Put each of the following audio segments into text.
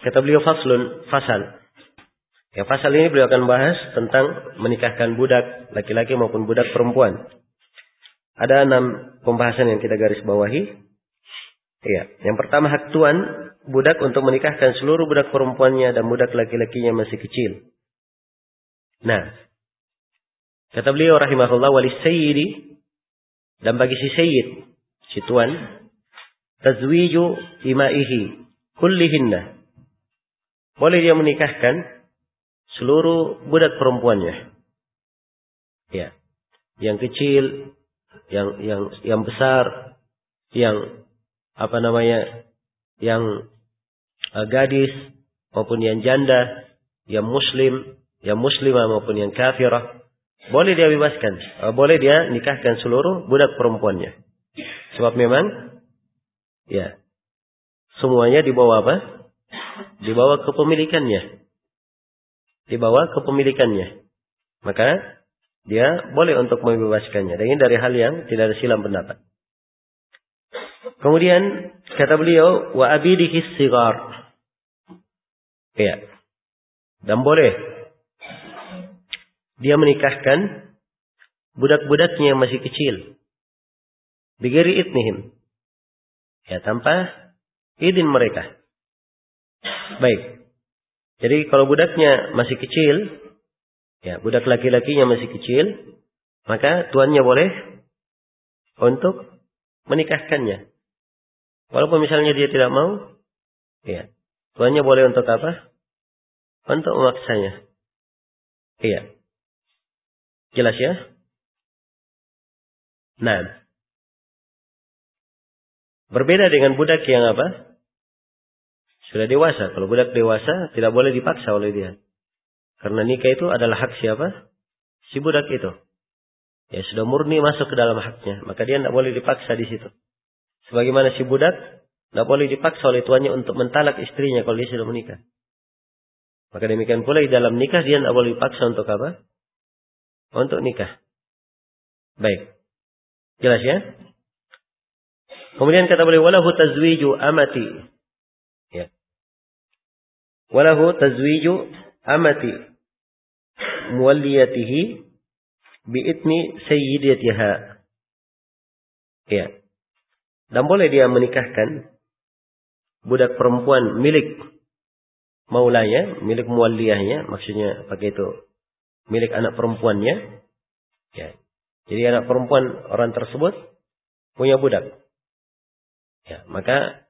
Kata beliau fasal. Ya, pasal ini beliau akan bahas tentang menikahkan budak laki-laki maupun budak perempuan. Ada 6 pembahasan yang kita garis bawahi. Ya, yang pertama hak tuan budak untuk menikahkan seluruh budak perempuannya dan budak laki-lakinya masih kecil. Nah, kata beliau rahimahullah walis sayyidi, dan bagi si sayyid, si tuan, tazwiju imaihi kullihinna. Boleh dia menikahkan seluruh budak perempuannya. Ya. Yang kecil, yang besar, yang yang gadis maupun yang janda, yang muslim, yang muslimah maupun yang kafirah. Boleh dia bebaskan, boleh dia nikahkan seluruh budak perempuannya. Sebab memang ya, semuanya dibawa apa? Dibawa kepemilikannya. Dibawa kepemilikannya. Maka dia boleh untuk membebaskannya. Dan ini dari hal yang tidak ada silang pendapat. Kemudian kata beliau wa abidihi sigar. Ya. Dan boleh dia menikahkan budak-budaknya yang masih kecil. Bighairi idnihim. Ya, tanpa izin mereka. Baik. Jadi kalau budaknya masih kecil, ya, budak laki-lakinya masih kecil, maka tuannya boleh untuk menikahkannya. Walaupun misalnya dia tidak mau, ya, tuannya boleh untuk apa? Untuk memaksanya. Iya. Jelas ya? Nah, berbeda dengan budak yang apa? Sudah dewasa. Kalau budak dewasa tidak boleh dipaksa oleh dia. Karena nikah itu adalah hak siapa? Si budak itu. Ya, sudah murni masuk ke dalam haknya. Maka dia tidak boleh dipaksa di situ. Sebagaimana si budak tidak boleh dipaksa oleh tuannya untuk mentalak istrinya kalau dia sudah menikah. Maka demikian pula di dalam nikah dia tidak boleh dipaksa untuk apa? Untuk nikah. Baik. Jelas ya? Kemudian kata beliau walahu tazwiju amati. Ya. Walahu tazwiju amati muwalliyatihi bi'itni sayyidatiha. Ya. Dan boleh dia menikahkan budak perempuan milik maulanya, milik muwalliyahnya, maksudnya pakai itu milik anak perempuannya. Ya. Jadi anak perempuan orang tersebut punya budak. Ya, maka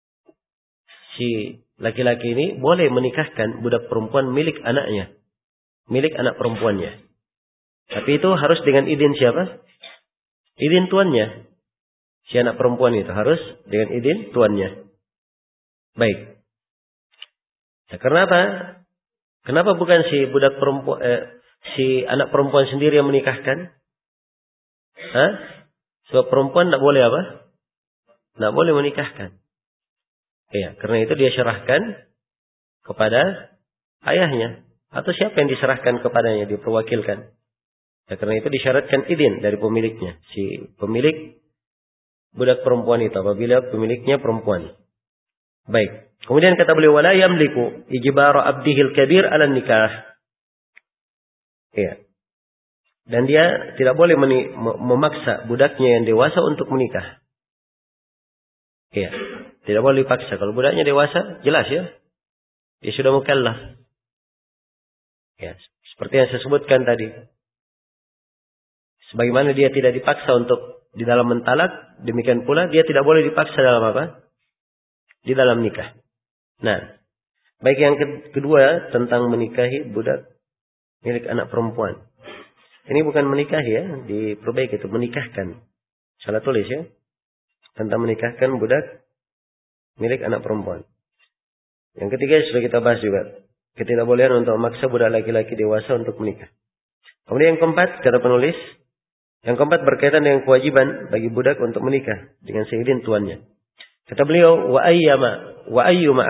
si laki-laki ini boleh menikahkan budak perempuan milik anaknya, milik anak perempuannya. Tapi itu harus dengan izin siapa? Izin tuannya. Si anak perempuan itu harus dengan izin tuannya. Baik. Nah, kenapa? Kenapa bukan si budak perempuan, si anak perempuan sendiri yang menikahkan? Hah? Sebab perempuan tidak boleh apa? Tidak boleh menikahkan. Ya, karena itu dia serahkan kepada ayahnya. Atau siapa yang diserahkan kepadanya, diperwakilkan. Ya, karena itu disyaratkan izin dari pemiliknya. Si pemilik budak perempuan itu apabila pemiliknya perempuan. Baik. Kemudian kata beliau wala yamliku ijbara abdihil kabir ala nikah. Ya. Dan dia tidak boleh memaksa budaknya yang dewasa untuk menikah. Ya. Tidak boleh dipaksa. Kalau budaknya dewasa, jelas ya. Dia sudah mukallaf. Ya, seperti yang saya sebutkan tadi. Sebagaimana dia tidak dipaksa untuk di dalam mentalak, demikian pula dia tidak boleh dipaksa dalam apa? Di dalam nikah. Nah, baik yang kedua tentang menikahi budak milik anak perempuan. Ini bukan menikahi ya, diperbaiki itu menikahkan. Salah tulis ya. Tentang menikahkan budak milik anak perempuan. Yang ketiga sudah kita bahas juga. Ketidakbolehan untuk memaksa budak laki-laki dewasa untuk menikah. Kemudian yang keempat, kata penulis, yang keempat berkaitan dengan kewajiban bagi budak untuk menikah dengan seizin tuannya. Kata beliau, wa ayyuma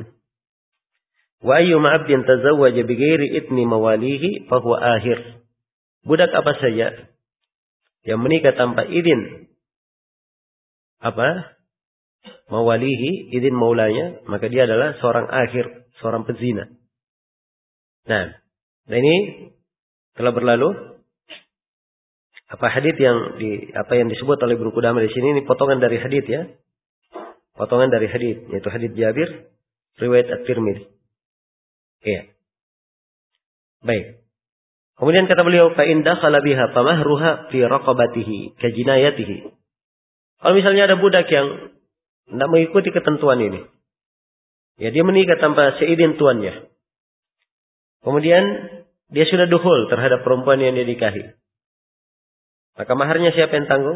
abdin tazawwaja bighairi idni mawalihi fa huwa ahir. Budak apa saja yang menikah tanpa izin mawalihi, izin maulanya, maka dia adalah seorang akhir, seorang pezina. Nah ini telah berlalu hadits apa yang disebut oleh Ibnu Qudamah di sini, ini potongan dari hadits ya. Potongan dari hadits, yaitu hadits Jabir riwayat At-Tirmidzi. Iya. Baik. Kemudian kata beliau, fa in dakhala biha famahruha fi raqabatihi ka jinayatihi. Kalau misalnya ada budak yang tidak mengikuti ketentuan ini, ya dia menikah tanpa seizin tuannya. Kemudian dia sudah dukhul terhadap perempuan yang dia nikahi. Maka maharnya siapa yang tanggung?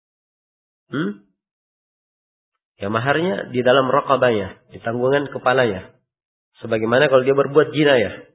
Ya maharnya di dalam raqabahnya, di tanggungan kepalanya. Sebagaimana kalau dia berbuat jinayah.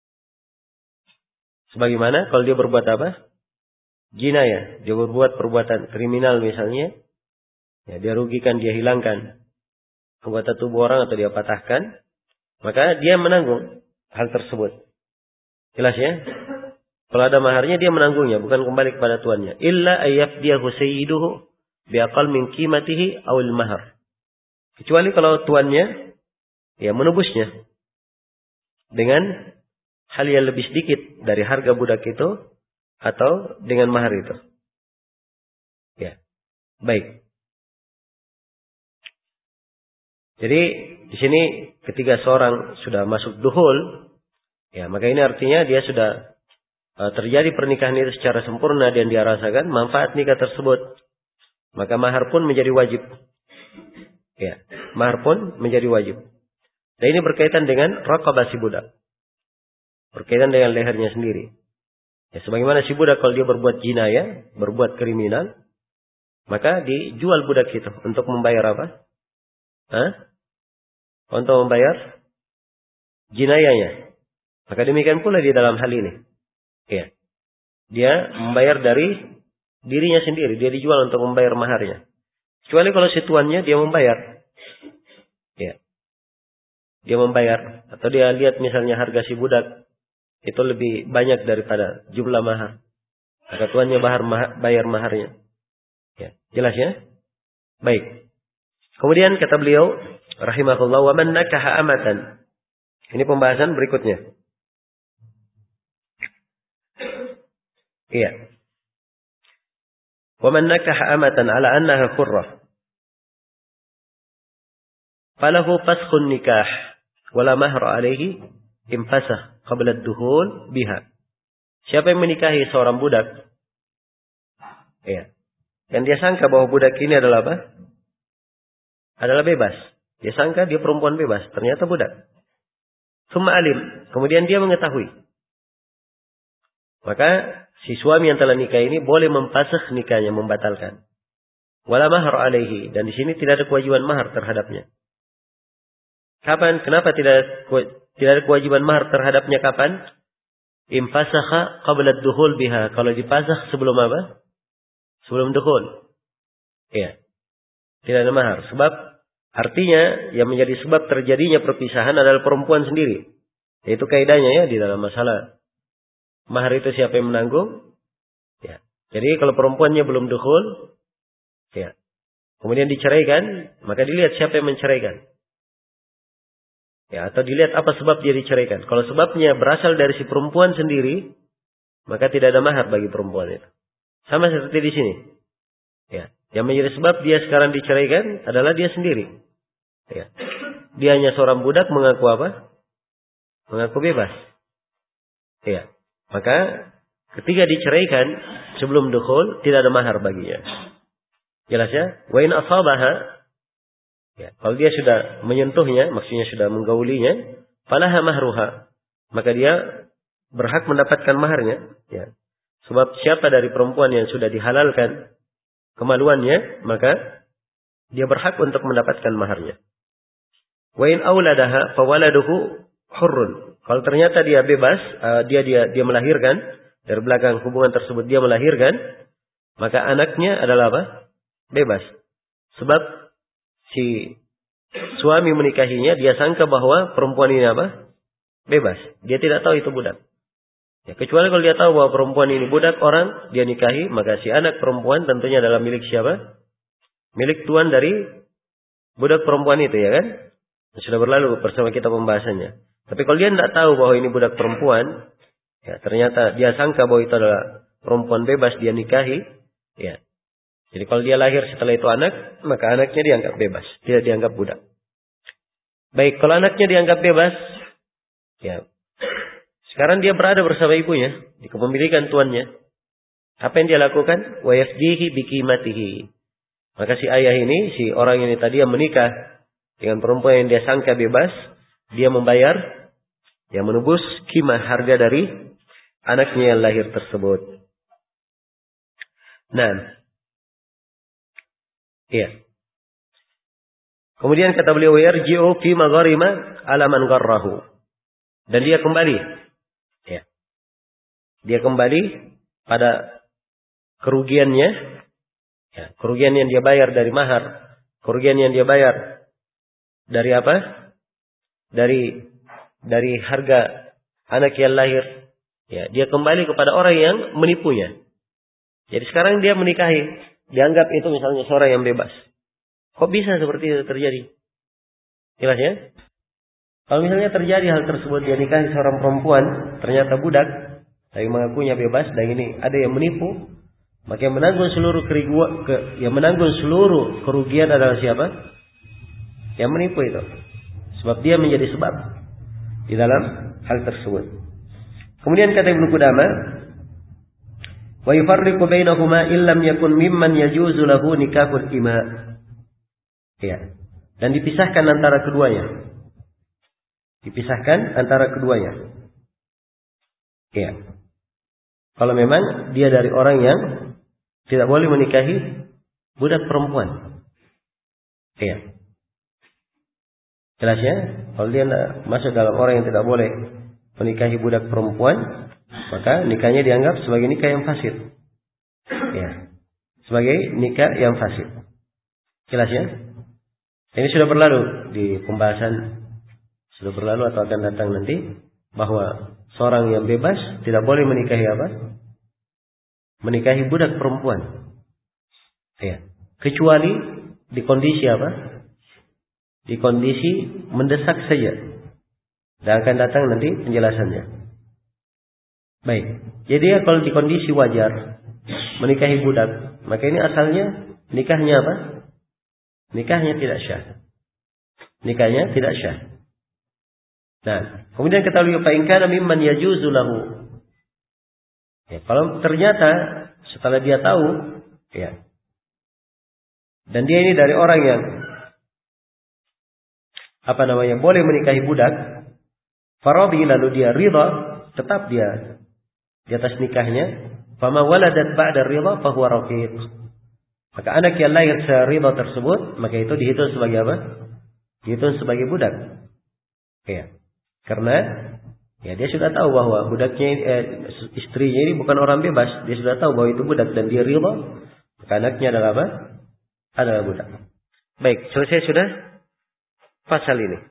Sebagaimana kalau dia berbuat apa? Jinayah. Dia berbuat perbuatan kriminal misalnya. Ya, dia rugikan, dia hilangkan anggota tubuh orang atau dia patahkan. Maka dia menanggung hal tersebut. Jelas ya? Kalau ada maharnya dia menanggungnya, bukan kembali kepada tuannya. Illa ayyafdiyahu sayyiduhu biaqal min qimatihi awil mahar. Kecuali kalau tuannya ya menebusnya dengan hal yang lebih sedikit dari harga budak itu atau dengan mahar itu. Ya. Baik. Jadi di sini ketika seorang sudah masuk dukhul, ya maka ini artinya dia sudah terjadi pernikahan itu secara sempurna dan dia rasakan manfaat nikah tersebut. Maka mahar pun menjadi wajib. Ya, mahar pun menjadi wajib. Dan ini berkaitan dengan raqabah si budak. Berkaitan dengan lehernya sendiri. Ya, sebagaimana si budak kalau dia berbuat jinayah, berbuat kriminal, maka dijual budak itu untuk membayar apa? Untuk membayar jinayahnya. Maka demikian pula di dalam hal ini. Ya. Dia membayar dari dirinya sendiri. Dia dijual untuk membayar maharnya. Kecuali kalau si tuannya dia membayar. Ya. Dia membayar. Atau dia lihat misalnya harga si budak itu lebih banyak daripada jumlah mahar. Maka tuannya bayar maharnya. Ya. Jelas ya? Baik. Kemudian kata beliau, rahimahullah, wa man nakaha amatan. Ini pembahasan berikutnya. Iya. Wa man nakaha amatan ala annaha qurrah. Falahu faskhun nikah wala mahra alaihi impasah qabla ad-dukhul biha. Siapa yang menikahi seorang budak? Iya. Dan dia sangka bahwa budak ini adalah apa? Adalah bebas. Dia sangka dia perempuan bebas, ternyata budak. Summa alim, kemudian dia mengetahui. Maka si suami yang telah nikah ini boleh mempasakh nikahnya, membatalkan. Wala mahar alaihi, dan di sini tidak ada kewajiban mahar terhadapnya. Kapan? Kenapa tidak ada kewajiban mahar terhadapnya kapan? Impasakha qabla ad-dukhul biha. Kalau dipasakh sebelum apa? Sebelum dukhul. Ya. Tidak ada mahar. Sebab artinya yang menjadi sebab terjadinya perpisahan adalah perempuan sendiri. Itu kaidahnya ya di dalam masalah mahar itu siapa yang menanggung? Ya. Jadi kalau perempuannya belum dukhul, ya. Kemudian diceraikan, maka dilihat siapa yang menceraikan. Ya, atau dilihat apa sebab dia diceraikan. Kalau sebabnya berasal dari si perempuan sendiri, maka tidak ada mahar bagi perempuan itu. Sama seperti di sini. Ya, yang menjadi sebab dia sekarang diceraikan adalah dia sendiri. Ya. Dia hanya seorang budak mengaku apa? Mengaku bebas. Ya. Maka ketika diceraikan sebelum dukhul tidak ada mahar baginya. Jelas ya? Wa in asabaha, ya, kalau dia sudah menyentuhnya, maksudnya sudah menggaulinya, falaha mahruha, maka dia berhak mendapatkan maharnya. Ya. Sebab siapa dari perempuan yang sudah dihalalkan kemaluannya, maka dia berhak untuk mendapatkan maharnya. Wa in auladaha fawaladuhu hurrun. Kalau ternyata dia bebas, dia melahirkan, dari belakang hubungan tersebut dia melahirkan, maka anaknya adalah apa? Bebas. Sebab si suami menikahinya, dia sangka bahwa perempuan ini apa? Bebas. Dia tidak tahu itu budak. Ya, kecuali kalau dia tahu bahwa perempuan ini budak orang, dia nikahi, maka si anak perempuan tentunya adalah milik siapa? Milik tuan dari budak perempuan itu ya kan? Sudah berlalu bersama kita pembahasannya. Tapi kalau dia tidak tahu bahwa ini budak perempuan, ya ternyata dia sangka bahwa itu adalah perempuan bebas dia nikahi, ya. Jadi kalau dia lahir setelah itu anak, maka anaknya dianggap bebas, tidak dianggap budak. Baik, kalau anaknya dianggap bebas, ya. Sekarang dia berada bersama ibunya di kepemilikan tuannya. Apa yang dia lakukan? Wa yafdihi biqimatihi. Maka si ayah ini, si orang ini tadi yang menikah dengan perempuan yang dia sangka bebas, dia membayar, yang menebus qimah harga dari anaknya yang lahir tersebut. Nah, iya. Kemudian kata beliau, yarji'u fi magharima ala man gharrahu. Dan dia kembali, ya. Dia kembali pada kerugiannya, ya, kerugian yang dia bayar dari mahar, kerugian yang dia bayar dari apa? Dari harga anak yang lahir. Ya, dia kembali kepada orang yang menipunya. Jadi sekarang dia menikahi, dianggap itu misalnya seorang yang bebas. Kok bisa seperti itu terjadi? Jelas ya? Kalau misalnya terjadi hal tersebut, dia nikahi seorang perempuan, ternyata budak, tapi mengakunya bebas, dan ini ada yang menipu, maka yang menanggung seluruh kerugian adalah siapa? Yang menipu itu. Sebab dia menjadi sebab di dalam hal tersebut. Kemudian kata Ibnu Qudamah, wa yufarriqu bainahuma illam yakun mimman yajuzu lahu nikahul ima. Ya. Dan dipisahkan antara keduanya. Dipisahkan antara keduanya. Ya. Kalau memang dia dari orang yang tidak boleh menikahi budak perempuan. Ya. Jelas ya? Kalau dia masuk dalam orang yang tidak boleh menikahi budak perempuan, maka nikahnya dianggap sebagai nikah yang fasid. Ya. Sebagai nikah yang fasid. Jelas ya? Ini sudah berlalu di pembahasan, sudah berlalu atau akan datang nanti, bahwa seorang yang bebas tidak boleh menikahi apa? Menikahi budak perempuan. Ya. Kecuali di kondisi apa? Di kondisi mendesak saja. Dan akan datang nanti penjelasannya. Baik. Jadi kalau di kondisi wajar menikahi budak, maka ini asalnya nikahnya apa? Nikahnya tidak syah. Nikahnya tidak syah. Nah, kemudian kata beliau, fa in kana mimman yajuzu lahu. Ya, kalau ternyata setelah dia tahu, ya. Dan dia ini dari orang yang boleh menikahi budak, farabi, lalu dia ridha, tetap dia di atas nikahnya, fama waladat ba'da ridha fa huwa raqiq. Maka anak yang lahir seridha tersebut, maka itu dihitung sebagai apa? Dihitung sebagai budak. Ya. Karena ya dia sudah tahu bahwa budaknya istrinya ini bukan orang bebas, dia sudah tahu bahwa itu budak dan dia ridha, maka anaknya adalah apa? Adalah budak. Baik, selesai sudah pasal ini.